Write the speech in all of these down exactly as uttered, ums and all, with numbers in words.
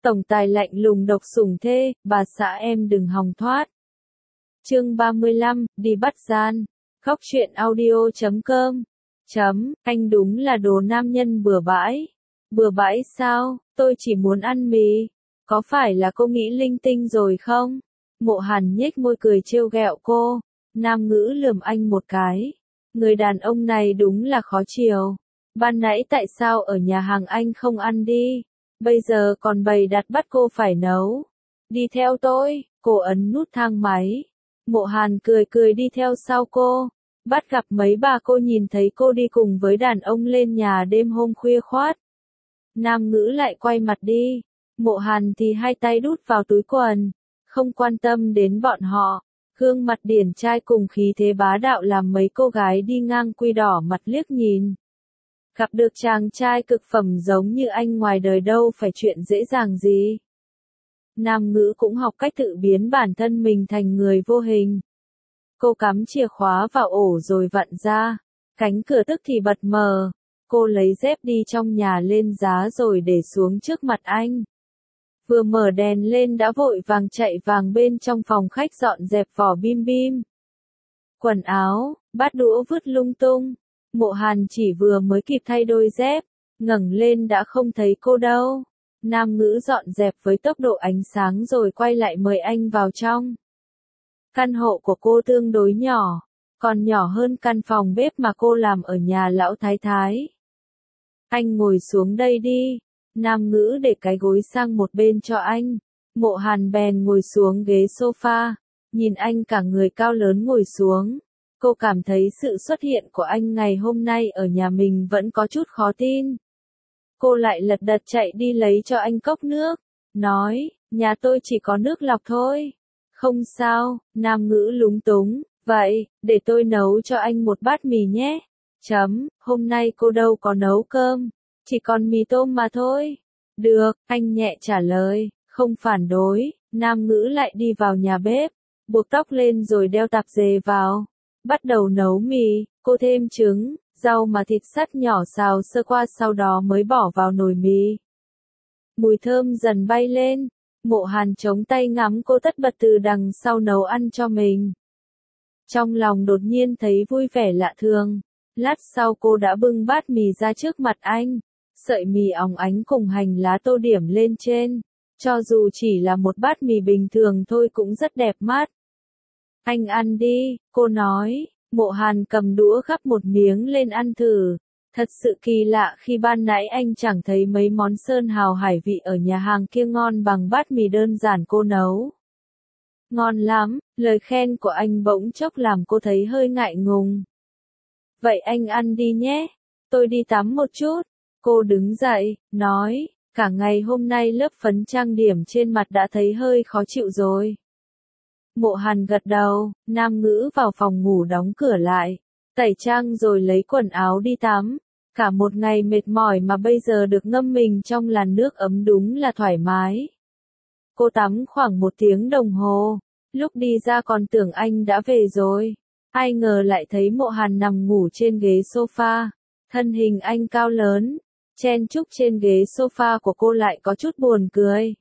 Tổng tài lạnh lùng độc sủng thê, bà xã em đừng hòng thoát. Chương ba mươi lăm, đi bắt gian. Khóc chuyện audio chấm com. Chấm, anh đúng là đồ nam nhân bừa bãi. Bừa bãi sao, tôi chỉ muốn ăn mì. Có phải là cô nghĩ linh tinh rồi không? Mộ Hàn nhếch môi cười trêu ghẹo cô. Nam ngữ lườm anh một cái. Người đàn ông này đúng là khó chiều. Ban nãy tại sao ở nhà hàng anh không ăn đi? Bây giờ còn bày đặt bắt cô phải nấu. Đi theo tôi, cô ấn nút thang máy. Mộ Hàn cười cười đi theo sau cô. Bắt gặp mấy bà cô nhìn thấy cô đi cùng với đàn ông lên nhà đêm hôm khuya khoát. Nam ngữ lại quay mặt đi. Mộ Hàn thì hai tay đút vào túi quần. Không quan tâm đến bọn họ. Gương mặt điển trai cùng khí thế bá đạo làm mấy cô gái đi ngang quy đỏ mặt liếc nhìn. Gặp được chàng trai cực phẩm giống như anh ngoài đời đâu phải chuyện dễ dàng gì. Nam ngữ cũng học cách tự biến bản thân mình thành người vô hình. Cô cắm chìa khóa vào ổ rồi vặn ra. Cánh cửa tức thì bật mở. Cô lấy dép đi trong nhà lên giá rồi để xuống trước mặt anh. Vừa mở đèn lên đã vội vàng chạy vàng bên trong phòng khách dọn dẹp vỏ bim bim. Quần áo, bát đũa vứt lung tung. Mộ Hàn chỉ vừa mới kịp thay đôi dép, ngẩng lên đã không thấy cô đâu. Nam ngữ dọn dẹp với tốc độ ánh sáng rồi quay lại mời anh vào trong. Căn hộ của cô tương đối nhỏ, còn nhỏ hơn căn phòng bếp mà cô làm ở nhà lão thái thái. Anh ngồi xuống đây đi. Nam ngữ để cái gối sang một bên cho anh. Mộ Hàn bèn ngồi xuống ghế sofa, nhìn anh cả người cao lớn ngồi xuống. Cô cảm thấy sự xuất hiện của anh ngày hôm nay ở nhà mình vẫn có chút khó tin. Cô lại lật đật chạy đi lấy cho anh cốc nước, nói, nhà tôi chỉ có nước lọc thôi. Không sao, Nam ngữ lúng túng, vậy, để tôi nấu cho anh một bát mì nhé. Chấm, hôm nay cô đâu có nấu cơm, chỉ còn mì tôm mà thôi. Được, anh nhẹ trả lời, không phản đối. Nam ngữ lại đi vào nhà bếp, buộc tóc lên rồi đeo tạp dề vào. Bắt đầu nấu mì, cô thêm trứng, rau mà thịt sắt nhỏ xào sơ qua sau đó mới bỏ vào nồi mì. Mùi thơm dần bay lên, Mộ Hàn chống tay ngắm cô tất bật từ đằng sau nấu ăn cho mình. Trong lòng đột nhiên thấy vui vẻ lạ thường, lát sau cô đã bưng bát mì ra trước mặt anh, sợi mì óng ánh cùng hành lá tô điểm lên trên, cho dù chỉ là một bát mì bình thường thôi cũng rất đẹp mắt. Anh ăn đi, cô nói. Mộ Hàn cầm đũa gắp một miếng lên ăn thử. Thật sự kỳ lạ khi ban nãy anh chẳng thấy mấy món sơn hào hải vị ở nhà hàng kia ngon bằng bát mì đơn giản cô nấu. Ngon lắm, lời khen của anh bỗng chốc làm cô thấy hơi ngại ngùng. Vậy anh ăn đi nhé, tôi đi tắm một chút. Cô đứng dậy, nói, cả ngày hôm nay lớp phấn trang điểm trên mặt đã thấy hơi khó chịu rồi. Mộ Hàn gật đầu, Nam ngữ vào phòng ngủ đóng cửa lại, tẩy trang rồi lấy quần áo đi tắm. Cả một ngày mệt mỏi mà bây giờ được ngâm mình trong làn nước ấm đúng là thoải mái. Cô tắm khoảng một tiếng đồng hồ, lúc đi ra còn tưởng anh đã về rồi. Ai ngờ lại thấy Mộ Hàn nằm ngủ trên ghế sofa, thân hình anh cao lớn, chen chúc trên ghế sofa của cô lại có chút buồn cười.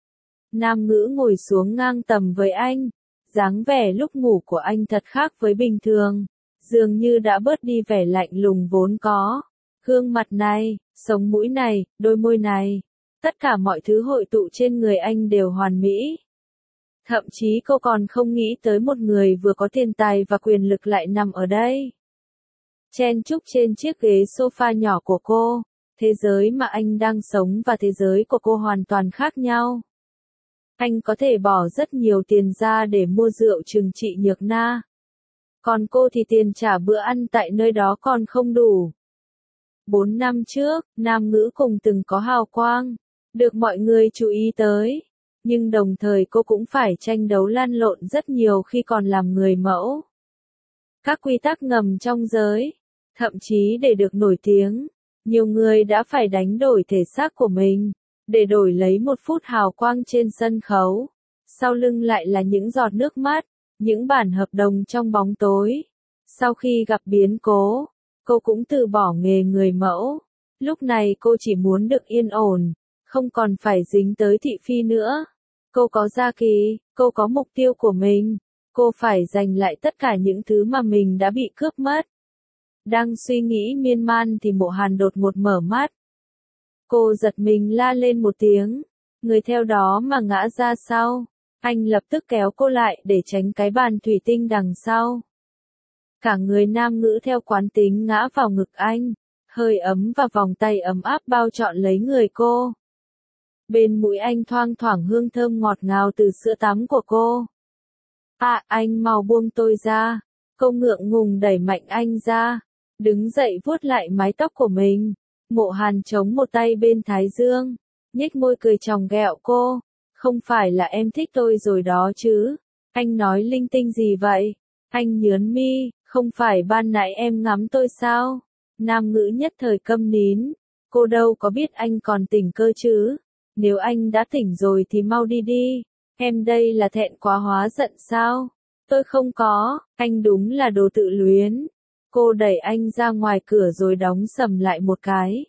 Nam ngữ ngồi xuống ngang tầm với anh. Dáng vẻ lúc ngủ của anh thật khác với bình thường, dường như đã bớt đi vẻ lạnh lùng vốn có. Gương mặt này, sống mũi này, đôi môi này, tất cả mọi thứ hội tụ trên người anh đều hoàn mỹ. Thậm chí cô còn không nghĩ tới một người vừa có tiền tài và quyền lực lại nằm ở đây. Chen chúc trên chiếc ghế sofa nhỏ của cô, thế giới mà anh đang sống và thế giới của cô hoàn toàn khác nhau. Anh có thể bỏ rất nhiều tiền ra để mua rượu trừng trị nhược na. Còn cô thì tiền trả bữa ăn tại nơi đó còn không đủ. Bốn năm trước, Nam ngữ cùng từng có hào quang, được mọi người chú ý tới. Nhưng đồng thời cô cũng phải tranh đấu lăn lộn rất nhiều khi còn làm người mẫu. Các quy tắc ngầm trong giới, thậm chí để được nổi tiếng, nhiều người đã phải đánh đổi thể xác của mình. Để đổi lấy một phút hào quang trên sân khấu, sau lưng lại là những giọt nước mắt, những bản hợp đồng trong bóng tối. Sau khi gặp biến cố, cô cũng từ bỏ nghề người mẫu. Lúc này cô chỉ muốn được yên ổn, không còn phải dính tới thị phi nữa. Cô có gia kỳ, cô có mục tiêu của mình, cô phải giành lại tất cả những thứ mà mình đã bị cướp mất. Đang suy nghĩ miên man thì Mộ Hàn đột ngột mở mắt. Cô giật mình la lên một tiếng, người theo đó mà ngã ra sau. Anh lập tức kéo cô lại để tránh cái bàn thủy tinh đằng sau. Cả người nam ngữ theo quán tính ngã vào ngực anh, hơi ấm và vòng tay ấm áp bao trọn lấy người cô. Bên mũi anh thoang thoảng hương thơm ngọt ngào từ sữa tắm của cô. À, anh mau buông tôi ra. Cô ngượng ngùng đẩy mạnh anh ra, đứng dậy vuốt lại mái tóc của mình. Mộ Hàn chống một tay bên thái dương, nhếch môi cười chòng ghẹo cô. Không phải là em thích tôi rồi đó chứ? Anh nói linh tinh gì vậy? Anh nhớn mi, không phải ban nãy em ngắm tôi sao? Nam ngữ nhất thời câm nín. Cô đâu có biết anh còn tỉnh cơ chứ? Nếu anh đã tỉnh rồi thì mau đi đi. Em đây là thẹn quá hóa giận sao? Tôi không có, anh đúng là đồ tự luyến. Cô đẩy anh ra ngoài cửa rồi đóng sầm lại một cái.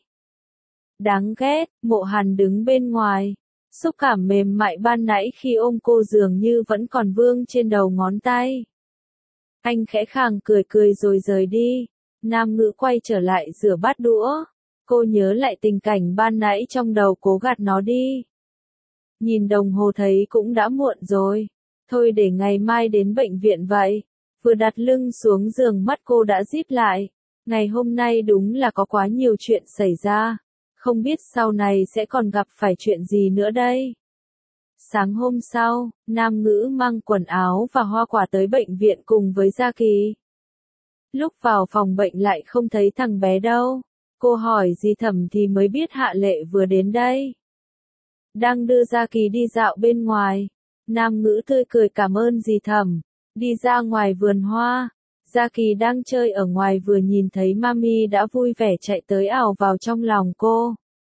Đáng ghét, Mộ Hàn đứng bên ngoài. Xúc cảm mềm mại ban nãy khi ôm cô dường như vẫn còn vương trên đầu ngón tay. Anh khẽ khàng cười cười rồi rời đi. Nam ngữ quay trở lại rửa bát đũa. Cô nhớ lại tình cảnh ban nãy trong đầu cố gạt nó đi. Nhìn đồng hồ thấy cũng đã muộn rồi. Thôi để ngày mai đến bệnh viện vậy. Vừa đặt lưng xuống giường mắt cô đã díp lại. Ngày hôm nay đúng là có quá nhiều chuyện xảy ra. Không biết sau này sẽ còn gặp phải chuyện gì nữa đây. Sáng hôm sau, Nam ngữ mang quần áo và hoa quả tới bệnh viện cùng với Gia Kỳ. Lúc vào phòng bệnh lại không thấy thằng bé đâu. Cô hỏi dì Thẩm thì mới biết Hạ Lệ vừa đến đây. Đang đưa Gia Kỳ đi dạo bên ngoài. Nam ngữ tươi cười cảm ơn dì Thẩm. Đi ra ngoài vườn hoa. Gia Kỳ đang chơi ở ngoài vừa nhìn thấy Mami đã vui vẻ chạy tới ảo vào trong lòng cô.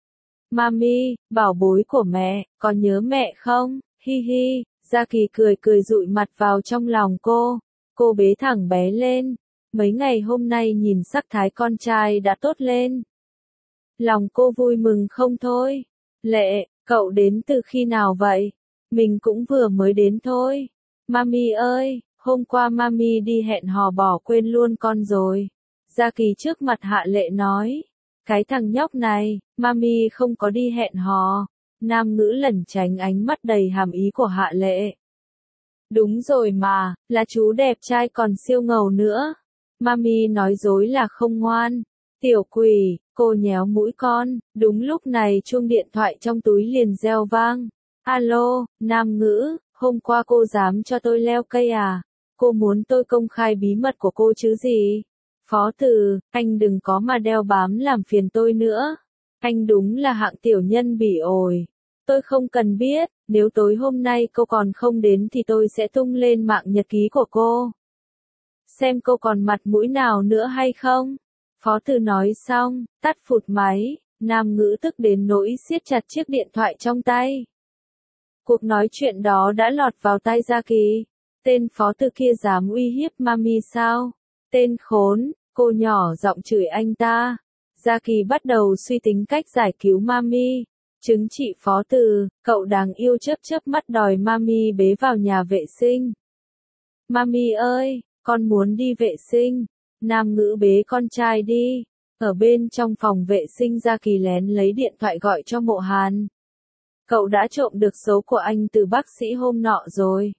Mami, bảo bối của mẹ, có nhớ mẹ không? Hi hi, Gia Kỳ cười cười dụi mặt vào trong lòng cô. Cô bế thẳng bé lên. Mấy ngày hôm nay nhìn sắc thái con trai đã tốt lên. Lòng cô vui mừng không thôi. Lệ, cậu đến từ khi nào vậy? Mình cũng vừa mới đến thôi. Mami ơi, hôm qua Mami đi hẹn hò bỏ quên luôn con rồi. Gia Kỳ trước mặt Hạ Lệ nói. Cái thằng nhóc này, Mami không có đi hẹn hò. Nam ngữ lẩn tránh ánh mắt đầy hàm ý của Hạ Lệ. Đúng rồi mà, là chú đẹp trai còn siêu ngầu nữa. Mami nói dối là không ngoan. Tiểu quỷ, cô nhéo mũi con. Đúng lúc này chuông điện thoại trong túi liền reo vang. Alo, Nam ngữ, hôm qua cô dám cho tôi leo cây à? Cô muốn tôi công khai bí mật của cô chứ gì? Phó Từ, anh đừng có mà đeo bám làm phiền tôi nữa. Anh đúng là hạng tiểu nhân bỉ ổi. Tôi không cần biết, nếu tối hôm nay cô còn không đến thì tôi sẽ tung lên mạng nhật ký của cô. Xem cô còn mặt mũi nào nữa hay không? Phó Từ nói xong, tắt phụt máy. Nam ngữ tức đến nỗi siết chặt chiếc điện thoại trong tay. Cuộc nói chuyện đó đã lọt vào tai Gia Kỳ. Tên Phó Từ kia dám uy hiếp Mami sao? Tên khốn, cô nhỏ giọng chửi anh ta. Gia Kỳ bắt đầu suy tính cách giải cứu Mami. Chứng trị Phó Từ, cậu đáng yêu chớp chớp mắt đòi Mami bế vào nhà vệ sinh. Mami ơi, con muốn đi vệ sinh. Nam ngữ bế con trai đi. Ở bên trong phòng vệ sinh Gia Kỳ lén lấy điện thoại gọi cho Mộ Hàn. Cậu đã trộm được số của anh từ bác sĩ hôm nọ rồi.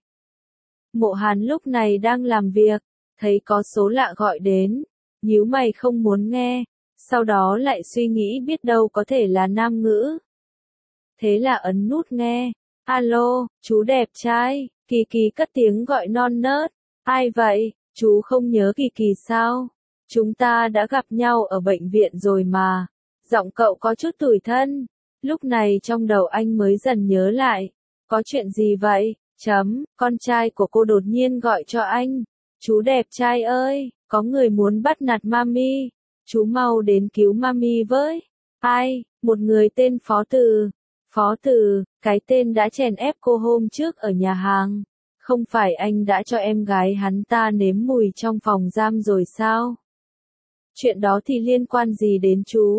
Mộ Hàn lúc này đang làm việc, thấy có số lạ gọi đến, nhíu mày không muốn nghe, sau đó lại suy nghĩ biết đâu có thể là Nam ngữ. Thế là ấn nút nghe. Alo, chú đẹp trai, Kỳ Kỳ cất tiếng gọi non nớt. Ai vậy, chú không nhớ Kỳ Kỳ sao? Chúng ta đã gặp nhau ở bệnh viện rồi mà. Giọng cậu có chút tủi thân. Lúc này trong đầu anh mới dần nhớ lại. Có chuyện gì vậy? Chấm, con trai của cô đột nhiên gọi cho anh. Chú đẹp trai ơi, có người muốn bắt nạt Mami. Chú mau đến cứu Mami với. Ai? Một người tên Phó Từ. Phó Từ, cái tên đã chèn ép cô hôm trước ở nhà hàng. Không phải anh đã cho em gái hắn ta nếm mùi trong phòng giam rồi sao? Chuyện đó thì liên quan gì đến chú?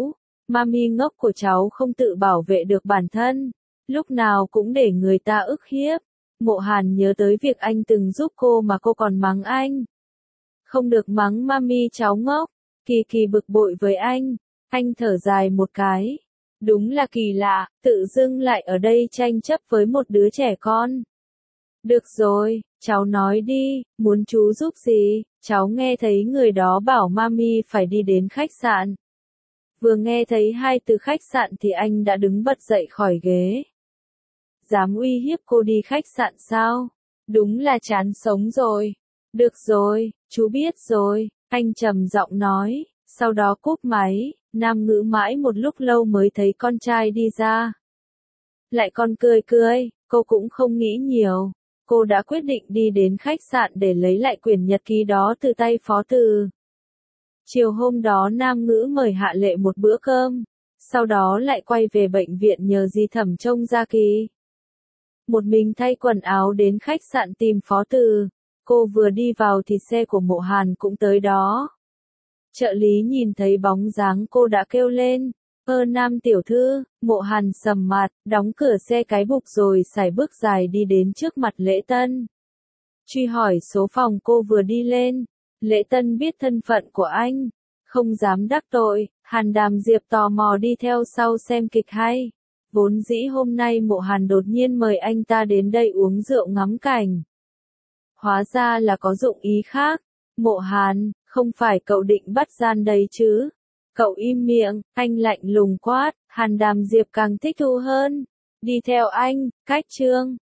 Mami ngốc của cháu không tự bảo vệ được bản thân, lúc nào cũng để người ta ức hiếp. Mộ Hàn nhớ tới việc anh từng giúp cô mà cô còn mắng anh. Không được mắng mami cháu ngốc, Kỳ Kỳ bực bội với anh, anh thở dài một cái. Đúng là kỳ lạ, tự dưng lại ở đây tranh chấp với một đứa trẻ con. Được rồi, cháu nói đi, muốn chú giúp gì? Cháu nghe thấy người đó bảo mami phải đi đến khách sạn. Vừa nghe thấy hai từ khách sạn thì anh đã đứng bật dậy khỏi ghế. Dám uy hiếp cô đi khách sạn sao? Đúng là chán sống rồi. Được rồi, chú biết rồi, anh trầm giọng nói, sau đó cúp máy, Nam Ngữ mãi một lúc lâu mới thấy con trai đi ra. Lại còn cười cười, cô cũng không nghĩ nhiều. Cô đã quyết định đi đến khách sạn để lấy lại quyển nhật ký đó từ tay Phó Từ. Chiều hôm đó Nam Ngữ mời Hạ Lệ một bữa cơm, sau đó lại quay về bệnh viện nhờ dì Thẩm trông Gia Kỳ. Một mình thay quần áo đến khách sạn tìm Phó Từ, cô vừa đi vào thì xe của Mộ Hàn cũng tới đó. Trợ lý nhìn thấy bóng dáng cô đã kêu lên, ơ Nam tiểu thư, Mộ Hàn sầm mặt, đóng cửa xe cái bục rồi sải bước dài đi đến trước mặt Lễ Tân. Truy hỏi số phòng cô vừa đi lên, Lễ Tân biết thân phận của anh, không dám đắc tội, Hàn Đàm Diệp tò mò đi theo sau xem kịch hay. Vốn dĩ hôm nay Mộ Hàn đột nhiên mời anh ta đến đây uống rượu ngắm cảnh. Hóa ra là có dụng ý khác. Mộ Hàn, không phải cậu định bắt gian đấy chứ? Cậu im miệng, anh lạnh lùng quát, Hàn Đàm Diệp càng thích thú hơn. Đi theo anh, cách trương.